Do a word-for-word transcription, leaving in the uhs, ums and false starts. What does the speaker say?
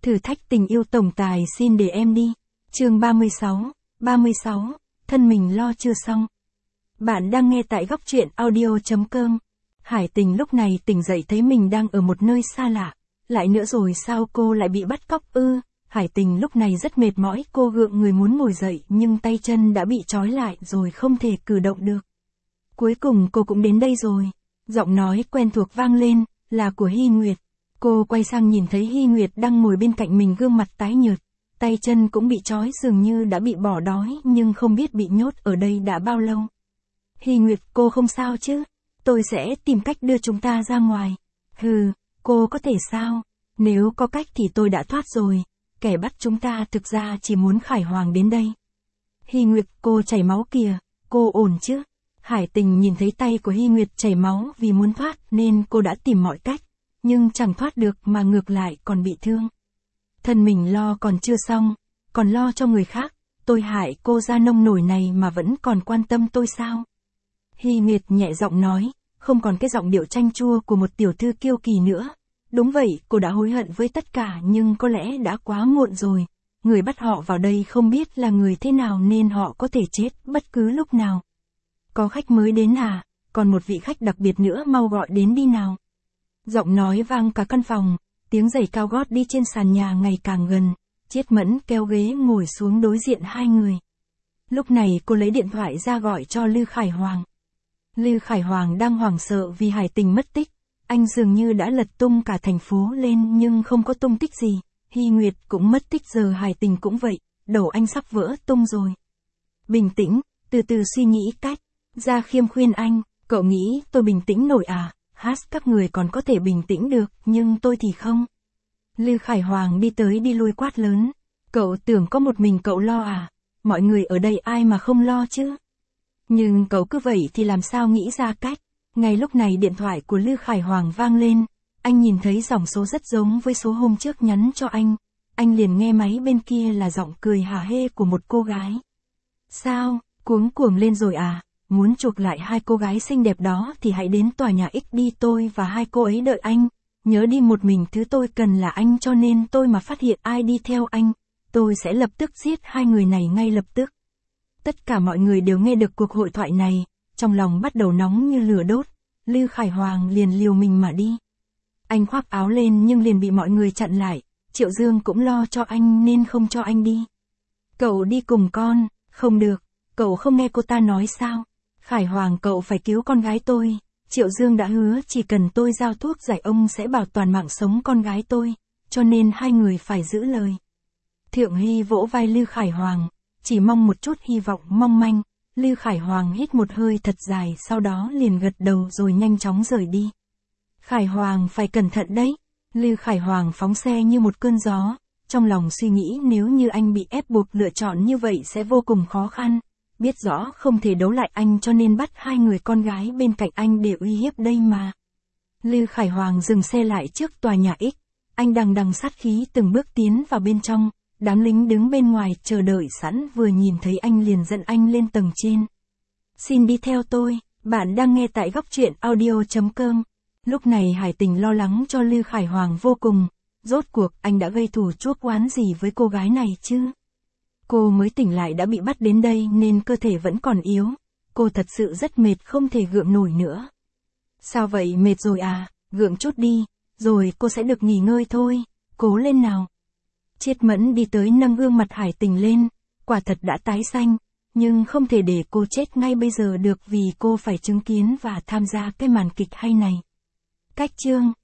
Thử thách tình yêu tổng tài xin để em đi. Chương ba mươi sáu, ba mươi sáu, thân mình lo chưa xong. Bạn đang nghe tại góc truyện audio chấm com. Hải Tình lúc này tỉnh dậy thấy mình đang ở một nơi xa lạ. Lại nữa rồi sao cô lại bị bắt cóc ư? Hải Tình lúc này rất mệt mỏi, cô gượng người muốn ngồi dậy nhưng tay chân đã bị trói lại rồi không thể cử động được. Cuối cùng cô cũng đến đây rồi. Giọng nói quen thuộc vang lên, là của Hy Nguyệt. Cô quay sang nhìn thấy Hy Nguyệt đang ngồi bên cạnh mình, gương mặt tái nhợt, tay chân cũng bị trói, dường như đã bị bỏ đói nhưng không biết bị nhốt ở đây đã bao lâu. Hy Nguyệt, cô không sao chứ? Tôi sẽ tìm cách đưa chúng ta ra ngoài. Hừ, cô có thể sao? Nếu có cách thì tôi đã thoát rồi. Kẻ bắt chúng ta thực ra chỉ muốn Khải Hoàng đến đây. Hy Nguyệt, cô chảy máu kìa, cô ổn chứ? Hải Tình nhìn thấy tay của Hy Nguyệt chảy máu vì muốn thoát nên cô đã tìm mọi cách, nhưng chẳng thoát được mà ngược lại còn bị thương. Thân mình lo còn chưa xong, còn lo cho người khác, tôi hại cô ra nông nổi này mà vẫn còn quan tâm tôi sao? Hy Nguyệt nhẹ giọng nói, không còn cái giọng điệu chanh chua của một tiểu thư kiêu kỳ nữa. Đúng vậy, cô đã hối hận với tất cả nhưng có lẽ đã quá muộn rồi. Người bắt họ vào đây không biết là người thế nào nên họ có thể chết bất cứ lúc nào. Có khách mới đến à? Còn một vị khách đặc biệt nữa, mau gọi đến đi nào. Giọng nói vang cả căn phòng, tiếng giày cao gót đi trên sàn nhà ngày càng gần. Chiết Mẫn kéo ghế ngồi xuống đối diện hai người. Lúc này cô lấy điện thoại ra gọi cho Lư Khải Hoàng. Lư Khải Hoàng đang hoảng sợ vì Hải Tình mất tích. Anh dường như đã lật tung cả thành phố lên nhưng không có tung tích gì. Hy Nguyệt cũng mất tích, giờ Hải Tình cũng vậy, đầu anh sắp vỡ tung rồi. Bình tĩnh, từ từ suy nghĩ cách. Gia Khiêm khuyên anh, cậu nghĩ tôi bình tĩnh nổi à? Hát, các người còn có thể bình tĩnh được, nhưng tôi thì không. Lư Khải Hoàng đi tới đi lui quát lớn. Cậu tưởng có một mình cậu lo à? Mọi người ở đây ai mà không lo chứ? Nhưng cậu cứ vậy thì làm sao nghĩ ra cách? Ngay lúc này điện thoại của Lư Khải Hoàng vang lên. Anh nhìn thấy dòng số rất giống với số hôm trước nhắn cho anh. Anh liền nghe máy bên kia là giọng cười hả hê của một cô gái. Sao, cuống cuồng lên rồi à? Muốn chuộc lại hai cô gái xinh đẹp đó thì hãy đến tòa nhà X đi, tôi và hai cô ấy đợi anh. Nhớ đi một mình, thứ tôi cần là anh, cho nên tôi mà phát hiện ai đi theo anh, tôi sẽ lập tức giết hai người này ngay lập tức. Tất cả mọi người đều nghe được cuộc hội thoại này, trong lòng bắt đầu nóng như lửa đốt. Lư Khải Hoàng liền liều mình mà đi. Anh khoác áo lên nhưng liền bị mọi người chặn lại. Triệu Dương cũng lo cho anh nên không cho anh đi. Cậu đi cùng con. Không được, cậu không nghe cô ta nói sao? Khải Hoàng, cậu phải cứu con gái tôi. Triệu Dương đã hứa chỉ cần tôi giao thuốc giải ông sẽ bảo toàn mạng sống con gái tôi, cho nên hai người phải giữ lời. Thượng Hy vỗ vai Lư Khải Hoàng, chỉ mong một chút hy vọng mong manh. Lư Khải Hoàng hít một hơi thật dài, sau đó liền gật đầu rồi nhanh chóng rời đi. Khải Hoàng phải cẩn thận đấy. Lư Khải Hoàng phóng xe như một cơn gió, trong lòng suy nghĩ nếu như anh bị ép buộc lựa chọn như vậy sẽ vô cùng khó khăn. Biết rõ không thể đấu lại anh cho nên bắt hai người con gái bên cạnh anh để uy hiếp đây mà. Lư Khải Hoàng dừng xe lại trước tòa nhà X. Anh đằng đằng sát khí từng bước tiến vào bên trong. Đám lính đứng bên ngoài chờ đợi sẵn, vừa nhìn thấy anh liền dẫn anh lên tầng trên. Xin đi theo tôi, bạn đang nghe tại góc truyện audio chấm com. Lúc này Hải Tình lo lắng cho Lư Khải Hoàng vô cùng. Rốt cuộc anh đã gây thù chuốc oán gì với cô gái này chứ? Cô mới tỉnh lại đã bị bắt đến đây nên cơ thể vẫn còn yếu. Cô thật sự rất mệt, không thể gượng nổi nữa. Sao vậy, mệt rồi à? Gượng chút đi, rồi cô sẽ được nghỉ ngơi thôi. Cố lên nào. Chiết Mẫn đi tới nâng gương mặt Hải Tình lên. Quả thật đã tái xanh, nhưng không thể để cô chết ngay bây giờ được vì cô phải chứng kiến và tham gia cái màn kịch hay này. Cách chương